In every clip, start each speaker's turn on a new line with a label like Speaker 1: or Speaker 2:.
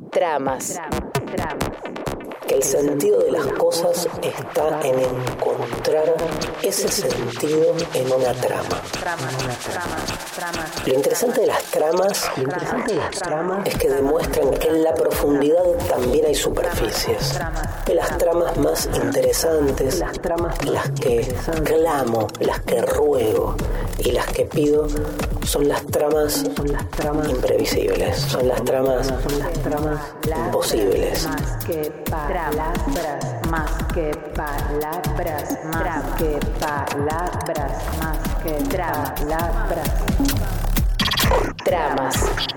Speaker 1: Tramas.
Speaker 2: El sentido de las cosas está en encontrar ese sentido en una trama. Lo interesante de las tramas es que demuestran que en la profundidad también hay superficies. Que las tramas más interesantes, las que clamo, las que ruego y las que pido son las tramas imprevisibles, son las tramas imposibles.
Speaker 1: Más que palabras, más que palabras. Tramas.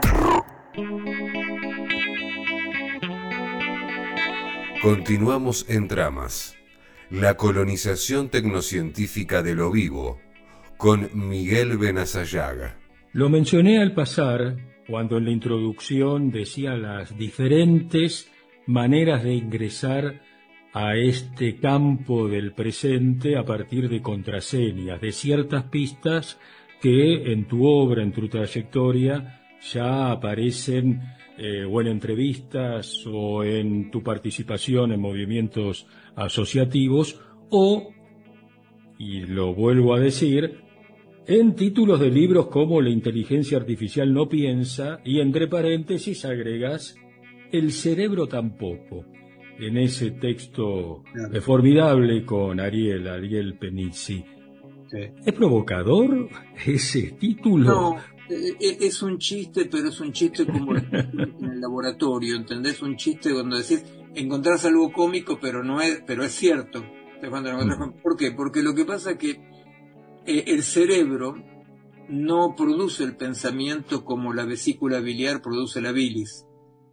Speaker 3: Continuamos en Tramas. La colonización tecnocientífica de lo vivo, con Miguel Benasayaga.
Speaker 4: Lo mencioné al pasar, cuando en la introducción decía las diferentes maneras de ingresar a este campo del presente a partir de contraseñas, de ciertas pistas que en tu obra, en tu trayectoria, ya aparecen o en entrevistas o en tu participación en movimientos asociativos o, y lo vuelvo a decir, en títulos de libros como La inteligencia artificial no piensa, y entre paréntesis agregas El cerebro tampoco, en ese texto formidable con Ariel Penizzi.
Speaker 5: Sí.
Speaker 4: ¿Es provocador ese título?
Speaker 5: No, es un chiste, pero es un chiste como en el laboratorio, ¿entendés? Un chiste cuando decís, encontrás algo cómico, pero es cierto. ¿Por qué? Porque lo que pasa es que el cerebro no produce el pensamiento como la vesícula biliar produce la bilis.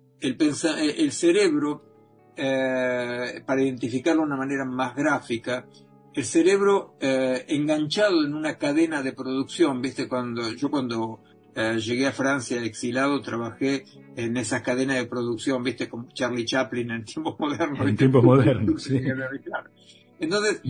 Speaker 5: El cerebro, para identificarlo de una manera más gráfica, el cerebro enganchado en una cadena de producción, ¿viste? Cuando llegué a Francia exilado, trabajé en esas cadenas de producción, ¿viste? Como Charlie Chaplin en tiempos modernos.
Speaker 4: En tiempos modernos, sí.
Speaker 5: Entonces,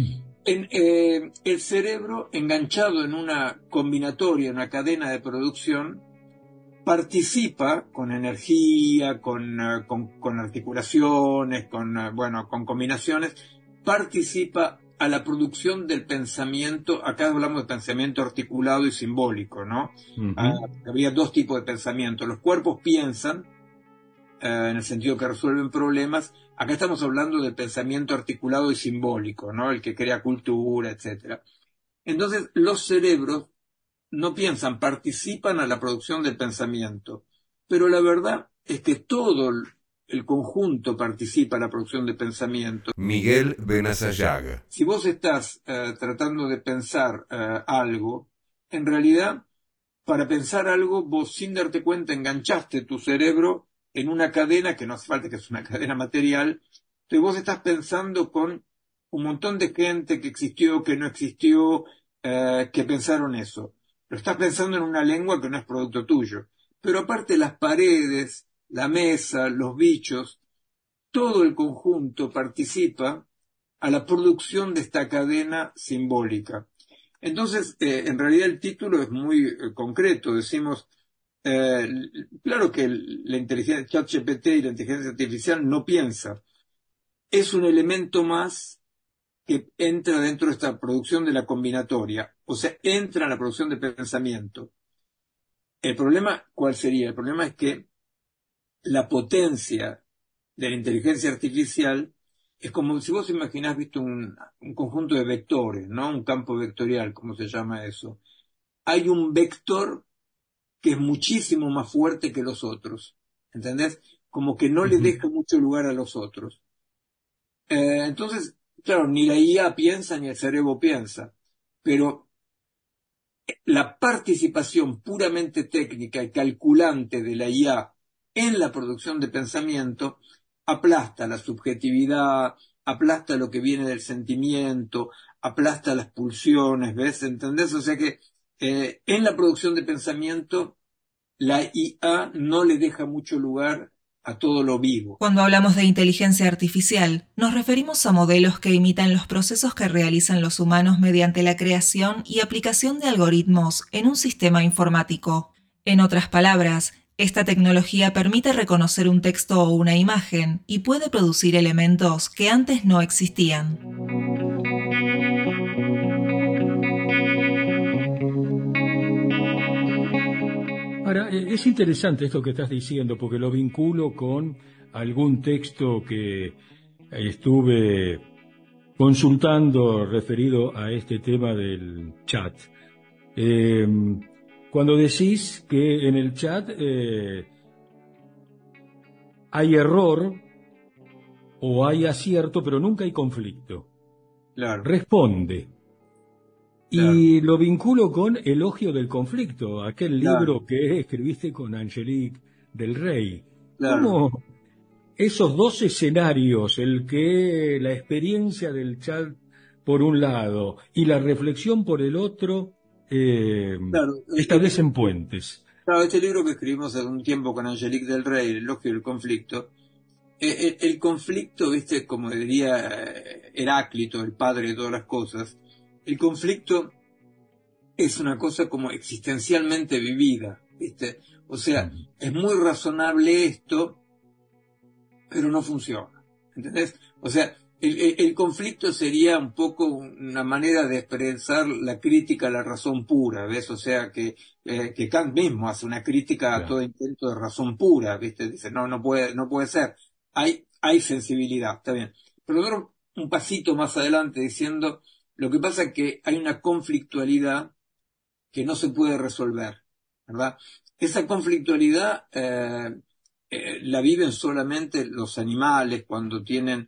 Speaker 5: el cerebro enganchado en una combinatoria, en una cadena de producción, participa con energía, con articulaciones, con combinaciones, participa a la producción del pensamiento. Acá hablamos de pensamiento articulado y simbólico, ¿no? Uh-huh. Había dos tipos de pensamiento. Los cuerpos piensan, en el sentido que resuelven problemas. Acá estamos hablando del pensamiento articulado y simbólico, ¿no? El que crea cultura, etc. Entonces, los cerebros no piensan, participan a la producción del pensamiento. Pero la verdad es que todo el conjunto participa a la producción de pensamiento.
Speaker 3: Miguel Benasayaga.
Speaker 5: Si vos estás tratando de pensar algo, en realidad, para pensar algo, vos sin darte cuenta enganchaste tu cerebro en una cadena que no hace falta que es una cadena material. Entonces vos estás pensando con un montón de gente que existió, que no existió, que pensaron eso. Pero estás pensando en una lengua que no es producto tuyo. Pero aparte las paredes, la mesa, los bichos, todo el conjunto participa a la producción de esta cadena simbólica. Entonces, en realidad el título es muy concreto. Decimos, claro que la inteligencia ChatGPT y la inteligencia artificial no piensa. Es un elemento más que entra dentro de esta producción de la combinatoria. O sea, entra en la producción de pensamiento. El problema, ¿cuál sería? El problema es que la potencia de la inteligencia artificial es como si vos imaginás, visto un conjunto de vectores, ¿no? Un campo vectorial, ¿cómo se llama eso? Hay un vector que es muchísimo más fuerte que los otros, ¿entendés? Como que no le deja mucho lugar a los otros. Entonces, claro, ni la IA piensa ni el cerebro piensa, pero la participación puramente técnica y calculante de la IA en la producción de pensamiento aplasta la subjetividad, aplasta lo que viene del sentimiento, aplasta las pulsiones, ¿ves? ¿Entendés? O sea que en la producción de pensamiento la IA no le deja mucho lugar a todo lo vivo.
Speaker 6: Cuando hablamos de inteligencia artificial, nos referimos a modelos que imitan los procesos que realizan los humanos mediante la creación y aplicación de algoritmos en un sistema informático. En otras palabras, Esta tecnología permite reconocer un texto o una imagen y puede producir elementos que antes no existían.
Speaker 4: Ahora, es interesante esto que estás diciendo, porque lo vinculo con algún texto que estuve consultando referido a este tema del chat. Cuando decís que en el chat hay error o hay acierto, pero nunca hay conflicto.
Speaker 5: Claro.
Speaker 4: Responde.
Speaker 5: Claro.
Speaker 4: Y lo vinculo con Elogio del conflicto, aquel
Speaker 5: Claro.
Speaker 4: libro que escribiste con Angelique del Rey.
Speaker 5: Claro.
Speaker 4: ¿Cómo esos dos escenarios, el que la experiencia del chat por un lado y la reflexión por el otro,
Speaker 5: Claro.
Speaker 4: establecen puentes?
Speaker 5: Claro, este libro que escribimos hace un tiempo con Angelique del Rey, El elogio del conflicto, el conflicto, viste, como diría Heráclito, el padre de todas las cosas, el conflicto es una cosa como existencialmente vivida, viste. O sea, es muy razonable esto, pero no funciona, ¿entendés? O sea, el conflicto sería un poco una manera de expresar la crítica a la razón pura, ¿ves? O sea, que Kant mismo hace una crítica a todo intento de razón pura, ¿viste? Dice, no puede ser. Hay sensibilidad, está bien. Pero nosotros un pasito más adelante diciendo, lo que pasa es que hay una conflictualidad que no se puede resolver, ¿verdad? Esa conflictualidad la viven solamente los animales cuando tienen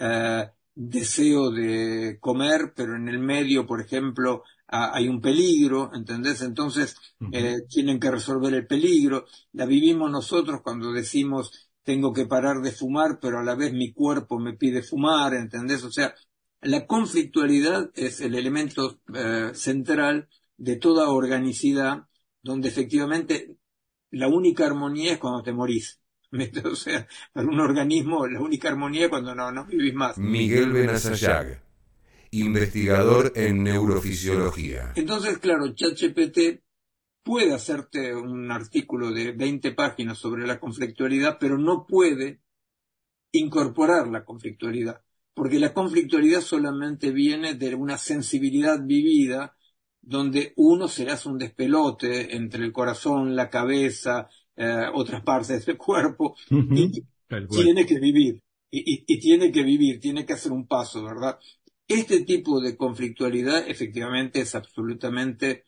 Speaker 5: deseo de comer, pero en el medio, por ejemplo, hay un peligro, ¿entendés? Entonces tienen que resolver el peligro. La vivimos nosotros cuando decimos tengo que parar de fumar, pero a la vez mi cuerpo me pide fumar, ¿entendés? O sea, la conflictualidad es el elemento central de toda organicidad, donde efectivamente la única armonía es cuando te morís. O sea, para un organismo la única armonía es cuando no vivís más.
Speaker 3: Miguel Benazayag, investigador en neurofisiología.
Speaker 5: Entonces, claro, ChatGPT puede hacerte un artículo de 20 páginas sobre la conflictualidad, pero no puede incorporar la conflictualidad, porque la conflictualidad solamente viene de una sensibilidad vivida, donde uno se hace un despelote entre el corazón, la cabeza, otras partes del cuerpo, y tiene que vivir, y tiene que vivir, tiene que hacer un paso, ¿verdad? Este tipo de conflictualidad efectivamente es absolutamente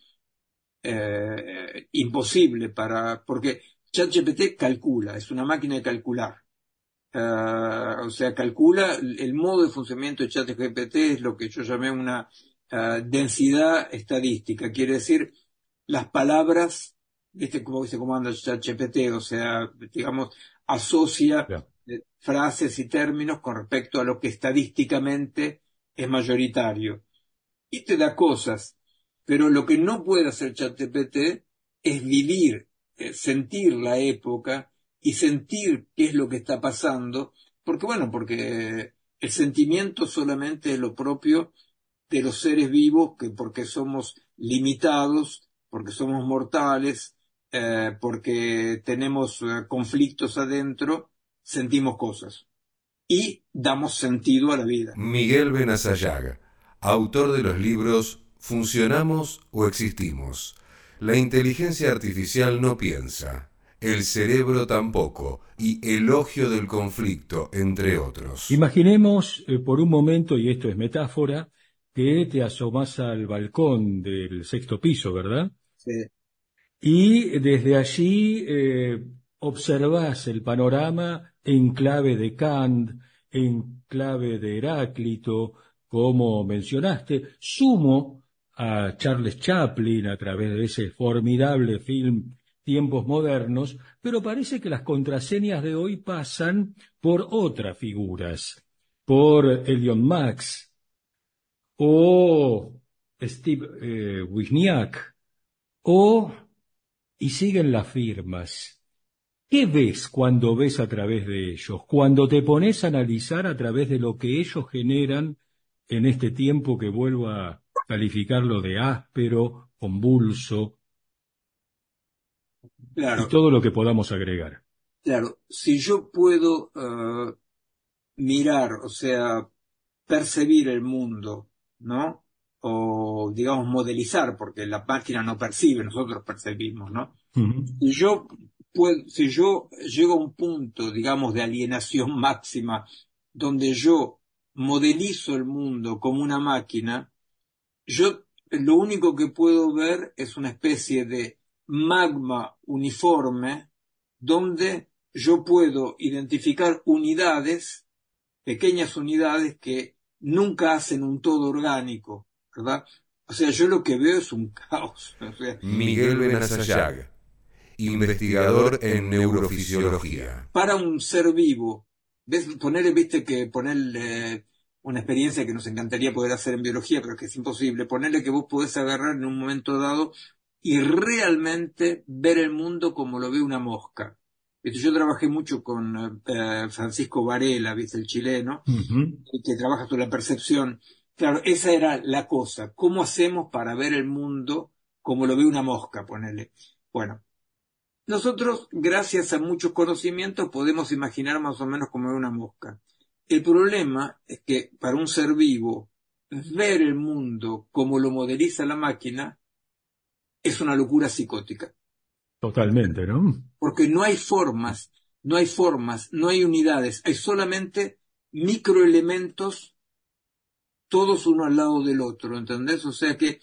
Speaker 5: imposible porque ChatGPT calcula, es una máquina de calcular. O sea, calcula el modo de funcionamiento de ChatGPT, es lo que yo llamé una densidad estadística, quiere decir las palabras, ¿viste cómo se comanda ChatGPT? O sea, digamos, asocia frases y términos con respecto a lo que estadísticamente es mayoritario. Y te da cosas, pero lo que no puede hacer ChatGPT es vivir, sentir la época y sentir qué es lo que está pasando, porque el sentimiento solamente es lo propio de los seres vivos, que porque somos limitados, porque somos mortales, porque tenemos conflictos adentro, sentimos cosas y damos sentido a la vida.
Speaker 3: Miguel Benazayag, autor de los libros ¿Funcionamos o existimos? La inteligencia artificial no piensa, el cerebro tampoco, y Elogio del conflicto, entre otros.
Speaker 4: Imaginemos por un momento, y esto es metáfora, que te asomás al balcón del 6º piso, ¿verdad?
Speaker 5: Sí.
Speaker 4: Y desde allí observás el panorama en clave de Kant, en clave de Heráclito, como mencionaste. Sumo a Charles Chaplin a través de ese formidable film Tiempos Modernos, pero parece que las contraseñas de hoy pasan por otras figuras, por Elon Musk o Steve Wozniak, y siguen las firmas. ¿Qué ves cuando ves a través de ellos? Cuando te pones a analizar a través de lo que ellos generan en este tiempo que vuelvo a calificarlo de áspero, convulso. y
Speaker 5: Claro,
Speaker 4: todo lo que podamos agregar.
Speaker 5: claro. Si yo puedo mirar, o sea, percibir el mundo, ¿no? O, digamos, modelizar, porque la máquina no percibe, nosotros percibimos, ¿no?
Speaker 4: Ujú.
Speaker 5: Si yo llego a un punto, digamos, de alienación máxima, donde yo modelizo el mundo como una máquina, yo lo único que puedo ver es una especie de magma uniforme, donde yo puedo identificar unidades, pequeñas unidades que nunca hacen un todo orgánico, ¿verdad? O sea, yo lo que veo es un caos. O sea,
Speaker 3: Miguel Benazayag, investigador en neurofisiología.
Speaker 5: para un ser vivo, viste que ponerle una experiencia que nos encantaría poder hacer en biología, pero que es imposible, ponerle que vos podés agarrar en un momento dado y realmente ver el mundo como lo ve una mosca. Viste, yo trabajé mucho con Francisco Varela, viste, el chileno,
Speaker 4: Ujú.
Speaker 5: que trabaja sobre la percepción. Claro, esa era la cosa. ¿Cómo hacemos para ver el mundo como lo ve una mosca, ponele? Bueno, nosotros, gracias a muchos conocimientos, podemos imaginar más o menos cómo ve una mosca. El problema es que para un ser vivo, ver el mundo como lo modeliza la máquina es una locura psicótica.
Speaker 4: Totalmente, ¿no?
Speaker 5: Porque no hay formas, no hay unidades, hay solamente microelementos todos uno al lado del otro, ¿entendés? O sea que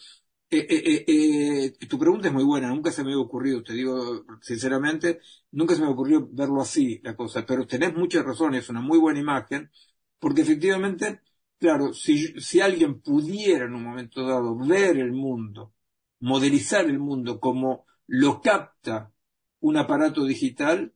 Speaker 5: tu pregunta es muy buena, nunca se me había ocurrido, te digo sinceramente, nunca se me ocurrió verlo así, la cosa, pero tenés mucha razón, es una muy buena imagen, porque efectivamente, claro, si alguien pudiera en un momento dado ver el mundo, modelizar el mundo como lo capta un aparato digital,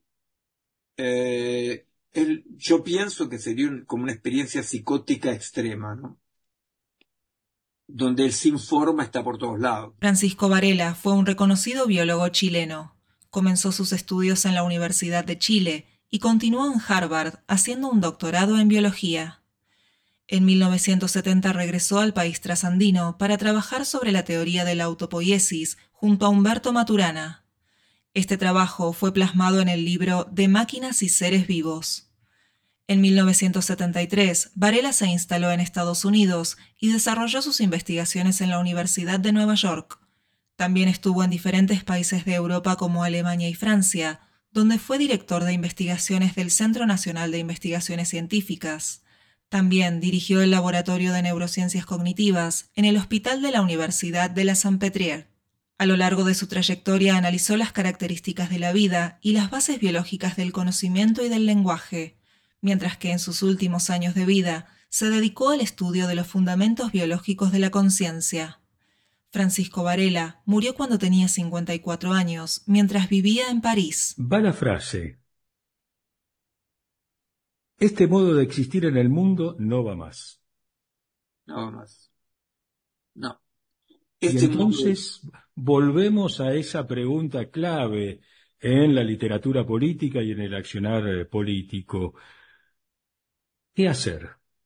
Speaker 5: yo pienso que sería como una experiencia psicótica extrema, ¿no? Donde el sin forma está por todos lados.
Speaker 6: Francisco Varela fue un reconocido biólogo chileno. Comenzó sus estudios en la Universidad de Chile y continuó en Harvard haciendo un doctorado en biología. En 1970 regresó al país trasandino para trabajar sobre la teoría de la autopoiesis junto a Humberto Maturana. Este trabajo fue plasmado en el libro De máquinas y seres vivos. En 1973, Varela se instaló en Estados Unidos y desarrolló sus investigaciones en la Universidad de Nueva York. También estuvo en diferentes países de Europa como Alemania y Francia, donde fue director de investigaciones del Centro Nacional de Investigaciones Científicas. También dirigió el Laboratorio de Neurociencias Cognitivas en el Hospital de la Universidad de la Salpêtrière. A lo largo de su trayectoria analizó las características de la vida y las bases biológicas del conocimiento y del lenguaje, mientras que en sus últimos años de vida se dedicó al estudio de los fundamentos biológicos de la conciencia. Francisco Varela murió cuando tenía 54 años, mientras vivía en París.
Speaker 4: Va la frase: este modo de existir en el mundo no va más.
Speaker 5: Nada más. No.
Speaker 4: Y entonces volvemos a esa pregunta clave en la literatura política y en el accionar político. ¿Qué hacer?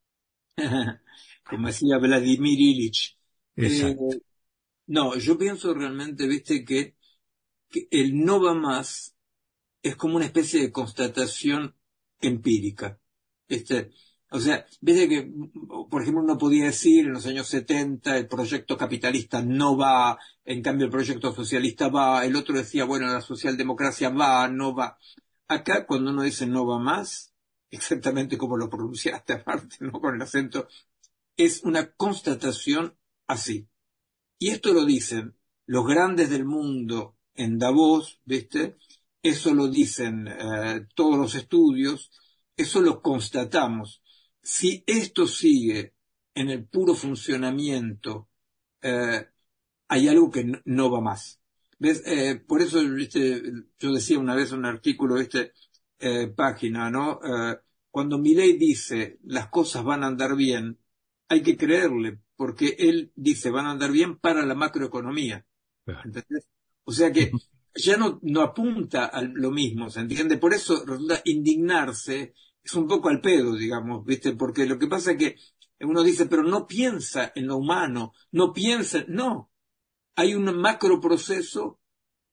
Speaker 5: Como decía Vladimir Ilich.
Speaker 4: Exacto.
Speaker 5: No, yo pienso realmente, viste, que el no va más es como una especie de constatación empírica. O sea, viste que, por ejemplo, uno podía decir en los años 70 el proyecto capitalista no va, en cambio el proyecto socialista va, el otro decía, bueno, la socialdemocracia va, no va. Acá, cuando uno dice no va más, exactamente como lo pronunciaste aparte, ¿no? Con el acento, es una constatación así. Y esto lo dicen los grandes del mundo en Davos, ¿viste? Eso lo dicen todos los estudios, eso lo constatamos. Si esto sigue en el puro funcionamiento, hay algo que no va más. ¿Ves? Por eso, ¿viste? Yo decía una vez en un artículo, ¿viste? Página, ¿no? Cuando Milei dice las cosas van a andar bien, hay que creerle, porque él dice van a andar bien para la macroeconomía. ¿Entendés? O sea que ya no apunta a lo mismo, ¿se entiende? Por eso resulta indignarse, es un poco al pedo, digamos, ¿viste? Porque lo que pasa es que uno dice, pero no piensa en lo humano, no piensa, no. Hay un macro proceso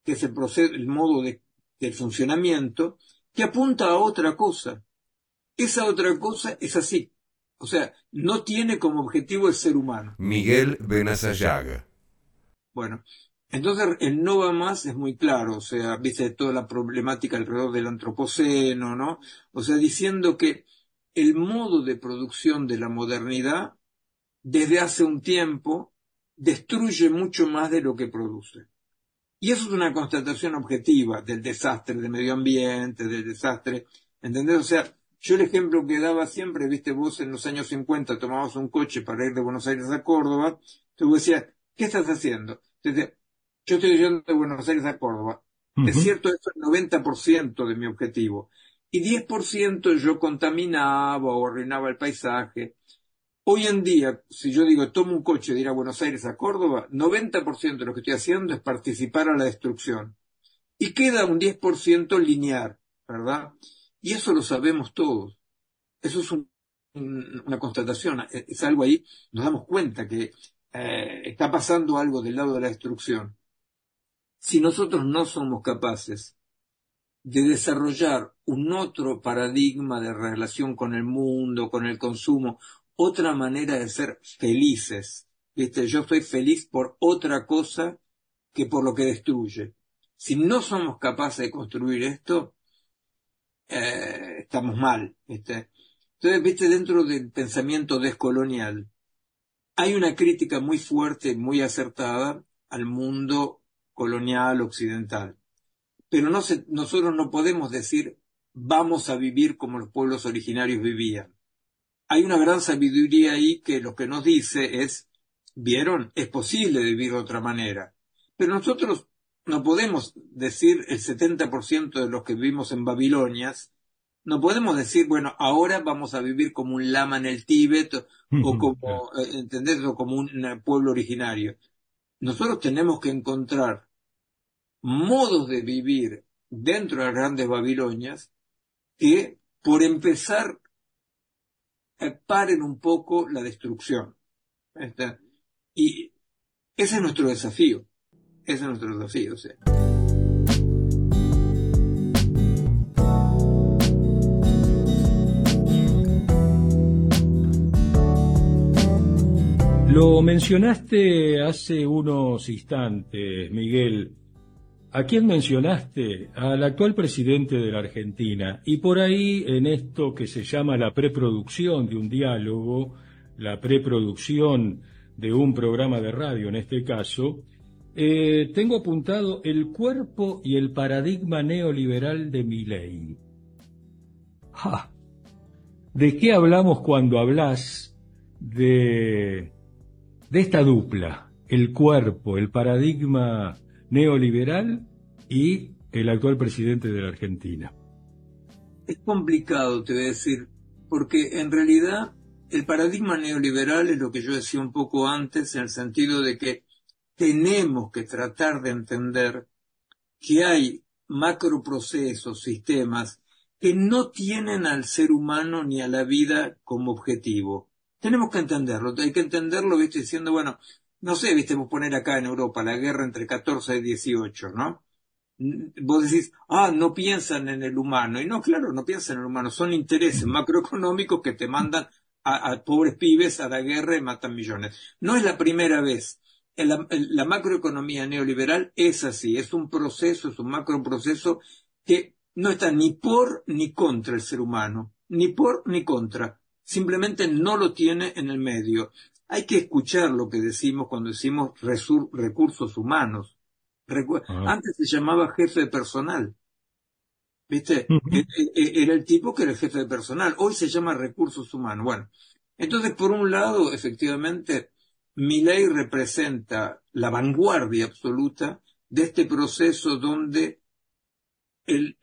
Speaker 5: que es el modo del funcionamiento, que apunta a otra cosa. Esa otra cosa es así. O sea, no tiene como objetivo el ser humano.
Speaker 3: Miguel Benasayaga.
Speaker 5: Bueno, entonces el no va más es muy claro, o sea, viste toda la problemática alrededor del antropoceno, ¿no? O sea, diciendo que el modo de producción de la modernidad, desde hace un tiempo, destruye mucho más de lo que produce. Y eso es una constatación objetiva del desastre de medio ambiente, del desastre, ¿entendés? O sea, yo el ejemplo que daba siempre, viste, vos en los años 50 tomabas un coche para ir de Buenos Aires a Córdoba, tú decías, ¿qué estás haciendo? Entonces, yo estoy yendo de Buenos Aires a Córdoba. Es cierto, eso es el 90% de mi objetivo. Y 10% yo contaminaba o arruinaba el paisaje. Hoy en día, si yo digo, tomo un coche de ir a Buenos Aires a Córdoba, 90% de lo que estoy haciendo es participar a la destrucción. Y queda un 10% lineal, ¿verdad? Y eso lo sabemos todos. Eso es una constatación, es algo ahí, nos damos cuenta que está pasando algo del lado de la destrucción. Si nosotros no somos capaces de desarrollar un otro paradigma de relación con el mundo, con el consumo, otra manera de ser felices, ¿viste? Yo estoy feliz por otra cosa que por lo que destruye. Si no somos capaces de construir esto, estamos mal, ¿viste? Entonces, ¿viste? Dentro del pensamiento descolonial, hay una crítica muy fuerte, muy acertada al mundo colonial occidental. Pero nosotros no podemos decir, vamos a vivir como los pueblos originarios vivían. Hay una gran sabiduría ahí que lo que nos dice es, ¿vieron? Es posible vivir de otra manera. Pero nosotros no podemos decir el 70% de los que vivimos en Babilonias, no podemos decir, bueno, ahora vamos a vivir como un lama en el Tíbet o como, ¿entendés? O como un pueblo originario. Nosotros tenemos que encontrar modos de vivir dentro de las grandes Babilonias que, por empezar, paren un poco la destrucción. Y ese es nuestro desafío. Ese es nuestro desafío, sí.
Speaker 4: Lo mencionaste hace unos instantes, Miguel. ¿A quién mencionaste? Al actual presidente de la Argentina. Y por ahí, en esto que se llama la preproducción de un diálogo, la preproducción de un programa de radio en este caso, tengo apuntado el cuerpo y el paradigma neoliberal de Milei. ¡Ja! ¿De qué hablamos cuando hablas de esta dupla? El cuerpo, el paradigma neoliberal y el actual presidente de la Argentina.
Speaker 5: Es complicado, te voy a decir, porque en realidad el paradigma neoliberal es lo que yo decía un poco antes, en el sentido de que tenemos que tratar de entender que hay macroprocesos, sistemas, que no tienen al ser humano ni a la vida como objetivo. Tenemos que entenderlo, hay que entenderlo, ¿viste? Diciendo, bueno, no sé, viste, vos poner acá en Europa la guerra entre 14 y 18, ¿no? Vos decís, no piensan en el humano. Y no, claro, no piensan en el humano. Son intereses macroeconómicos que te mandan a pobres pibes a la guerra y matan millones. No es la primera vez. La macroeconomía neoliberal es así. Es un proceso, es un macroproceso que no está ni por ni contra el ser humano. Ni por ni contra. Simplemente no lo tiene en el medio. Hay que escuchar lo que decimos cuando decimos recursos humanos. Antes se llamaba jefe de personal. ¿Viste? Era el tipo que era el jefe de personal. Hoy se llama recursos humanos. Bueno, entonces, por un lado, efectivamente, Milei representa la vanguardia absoluta de este proceso donde el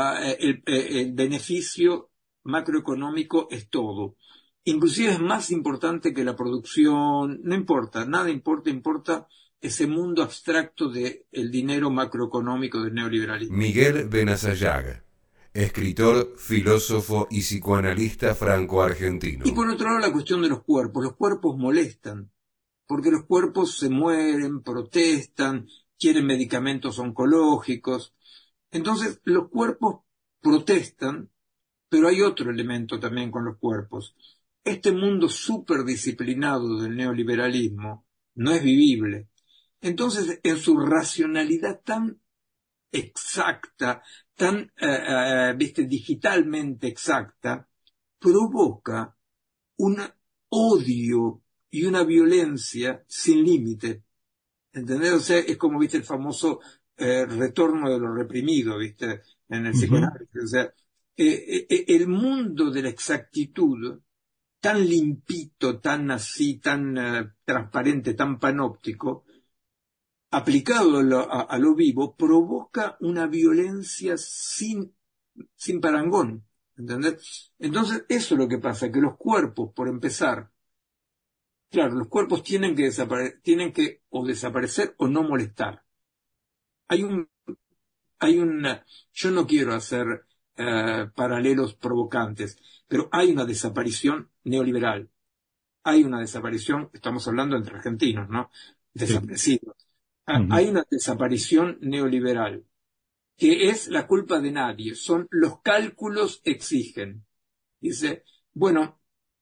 Speaker 5: beneficio macroeconómico es todo. Inclusive es más importante que la producción, no importa, nada importa, importa ese mundo abstracto del dinero macroeconómico del neoliberalismo.
Speaker 3: Miguel Benasayaga, escritor, filósofo y psicoanalista franco-argentino.
Speaker 5: Y por otro lado la cuestión de los cuerpos. Los cuerpos molestan, porque los cuerpos se mueren, protestan, quieren medicamentos oncológicos. Entonces, los cuerpos protestan, pero hay otro elemento también con los cuerpos. Este mundo superdisciplinado del neoliberalismo no es vivible. Entonces, en su racionalidad tan exacta, tan, digitalmente exacta, provoca un odio y una violencia sin límite. ¿Entendés? O sea, es como, el famoso retorno de lo reprimido, en el psicoanálisis. O sea, el mundo de la exactitud, tan limpito, tan así, tan transparente, tan panóptico, aplicado a lo vivo, provoca una violencia sin parangón. ¿Entendés? Entonces, eso es lo que pasa, que los cuerpos, por empezar, claro, los cuerpos tienen que o desaparecer o no molestar. Yo no quiero hacer paralelos provocantes, pero hay una desaparición neoliberal. Hay una desaparición, estamos hablando entre argentinos, ¿no? Desaparecidos. Hay una desaparición neoliberal, que es la culpa de nadie. Son los cálculos exigen. Dice, bueno,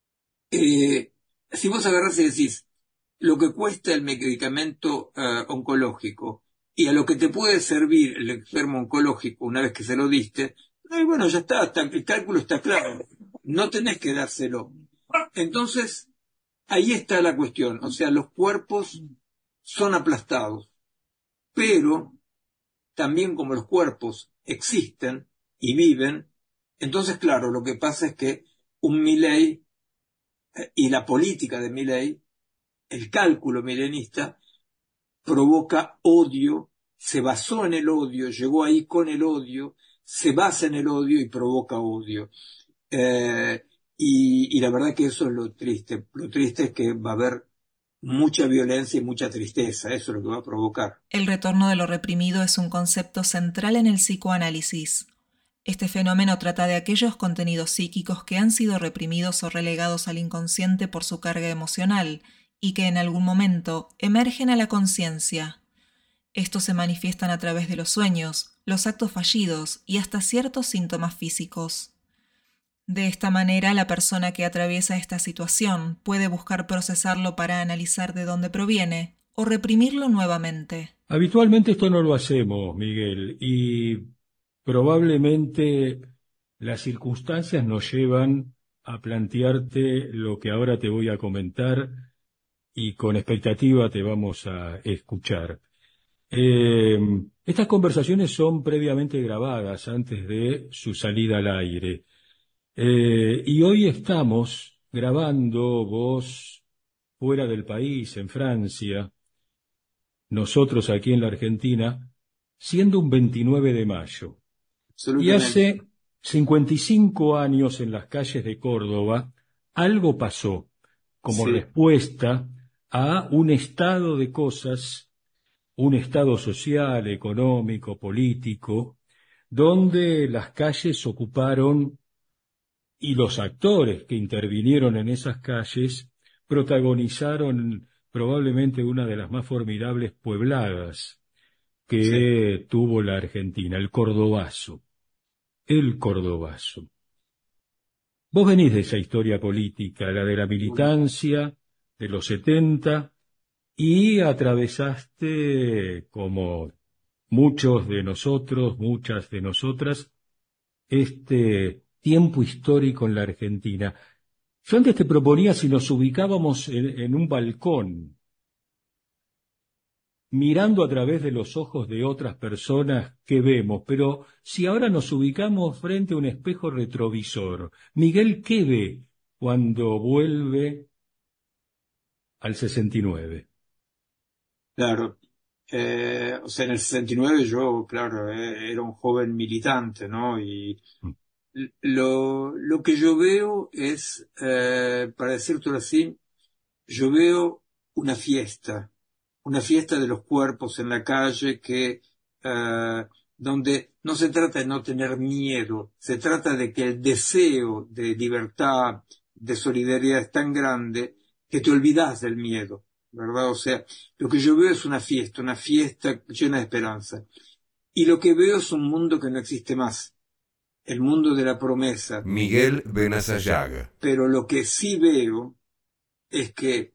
Speaker 5: si vos agarrás y decís lo que cuesta el medicamento oncológico y a lo que te puede servir el enfermo oncológico una vez que se lo diste, bueno, ya está, el cálculo está claro, no tenés que dárselo. Entonces, ahí está la cuestión, o sea, los cuerpos son aplastados, pero también como los cuerpos existen y viven, entonces, claro, lo que pasa es que un Milei y la política de Milei, el cálculo milenista, provoca odio, se basó en el odio, llegó ahí con el odio, se basa en el odio y provoca odio. Y la verdad que eso es lo triste. Lo triste es que va a haber mucha violencia y mucha tristeza, eso es lo que va a provocar.
Speaker 6: El retorno de lo reprimido es un concepto central en el psicoanálisis. Este fenómeno trata de aquellos contenidos psíquicos que han sido reprimidos o relegados al inconsciente por su carga emocional y que en algún momento emergen a la conciencia. Estos se manifiestan a través de los sueños, los actos fallidos y hasta ciertos síntomas físicos. De esta manera, la persona que atraviesa esta situación puede buscar procesarlo para analizar de dónde proviene o reprimirlo nuevamente.
Speaker 4: Habitualmente esto no lo hacemos, Miguel, y probablemente las circunstancias nos llevan a plantearte lo que ahora te voy a comentar y con expectativa te vamos a escuchar. Estas conversaciones son previamente grabadas antes de su salida al aire. Y hoy estamos grabando, vos fuera del país, en Francia, nosotros aquí en la Argentina, siendo un 29 de mayo. Y hace 55 años en las calles de Córdoba, algo pasó como respuesta a un estado de cosas, un estado social, económico, político, donde las calles ocuparon y los actores que intervinieron en esas calles protagonizaron probablemente una de las más formidables puebladas que tuvo la Argentina, el Cordobazo. El Cordobazo. Vos venís de esa historia política, la de la militancia, de los 70, y atravesaste, como muchos de nosotros, muchas de nosotras, este tiempo histórico en la Argentina. Yo antes te proponía si nos ubicábamos en un balcón, mirando a través de los ojos de otras personas, ¿qué vemos? Pero si ahora nos ubicamos frente a un espejo retrovisor, Miguel, ¿qué ve cuando vuelve al 69?
Speaker 5: Claro. O sea, en el 69 yo, claro, era un joven militante, ¿no? Y lo que yo veo es, para decírtelo así, yo veo una fiesta de los cuerpos en la calle donde no se trata de no tener miedo, se trata de que el deseo de libertad, de solidaridad es tan grande que te olvidas del miedo, ¿verdad? O sea, lo que yo veo es una fiesta llena de esperanza. Y lo que veo es un mundo que no existe más, el mundo de la promesa.
Speaker 3: Miguel Benasayaga.
Speaker 5: Pero lo que sí veo es que,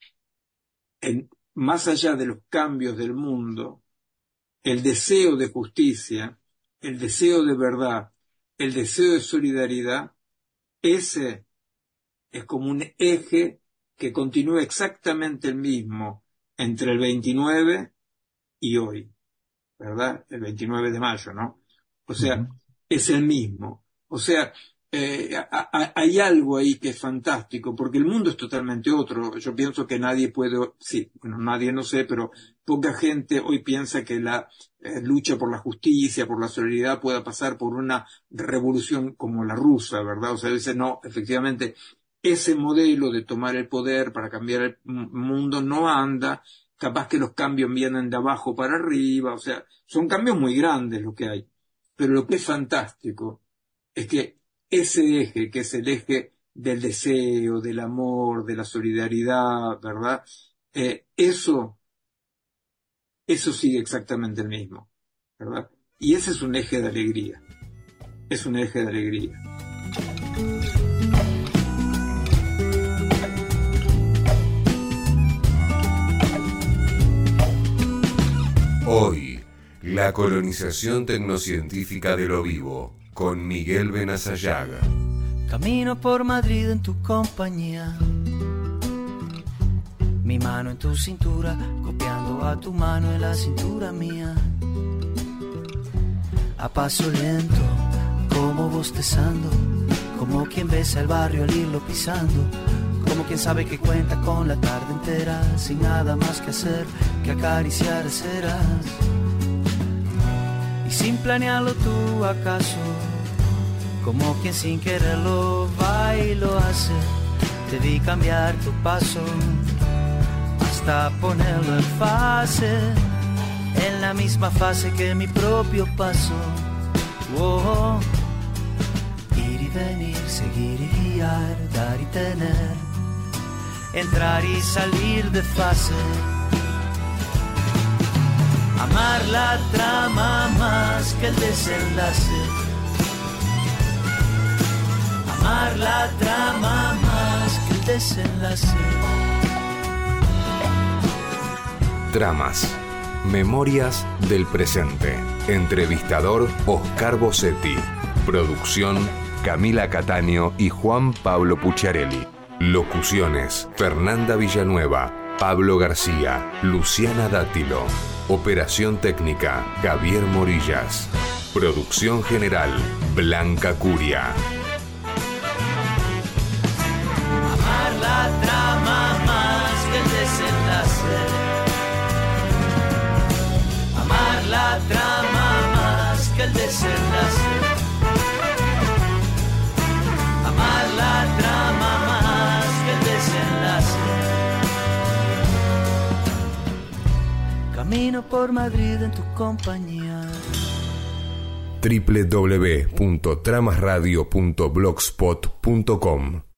Speaker 5: más allá de los cambios del mundo, el deseo de justicia, el deseo de verdad, el deseo de solidaridad, ese es como un eje que continúa exactamente el mismo entre el 29 y hoy, ¿verdad? El 29 de mayo, ¿no? O sea, es el mismo. O sea, hay algo ahí que es fantástico, porque el mundo es totalmente otro. Yo pienso que nadie puede, sí, bueno, nadie no sé, pero poca gente hoy piensa que la lucha por la justicia, por la solidaridad pueda pasar por una revolución como la rusa, ¿verdad? O sea, dice, no, efectivamente, ese modelo de tomar el poder para cambiar el mundo no anda, capaz que los cambios vienen de abajo para arriba, o sea, son cambios muy grandes lo que hay. Pero lo que es fantástico es que ese eje, que es el eje del deseo, del amor, de la solidaridad, ¿verdad? Eso sigue exactamente el mismo, ¿verdad? Y ese es un eje de alegría. Es un eje de alegría.
Speaker 3: Hoy, la colonización tecnocientífica de lo vivo, con Miguel Benasayaga.
Speaker 7: Camino por Madrid en tu compañía, mi mano en tu cintura, copiando a tu mano en la cintura mía. A paso lento, como bostezando, como quien besa el barrio al irlo pisando, como quien sabe que cuenta con la tarde entera, sin nada más que hacer que acariciar ceras. Y sin planearlo tú acaso, como quien sin quererlo va y lo hace, te vi cambiar tu paso hasta ponerlo en fase, en la misma fase que mi propio paso. Oh, ir y venir, seguir y guiar, dar y tener, entrar y salir de fase. Amar la trama más que el desenlace. Amar la trama más que el desenlace.
Speaker 3: Tramas. Memorias del presente. Entrevistador Oscar Bossetti. Producción Camila Cataño y Juan Pablo Pucciarelli. Locuciones Fernanda Villanueva, Pablo García, Luciana Dátilo. Operación técnica Javier Morillas. Producción general Blanca Curia.
Speaker 7: Amar la trama más que el desenlace. Amar la trama más que el desenlace. Amar la trama más que el desenlace. Camino por Madrid en tu compañía.
Speaker 3: www.tramasradio.blogspot.com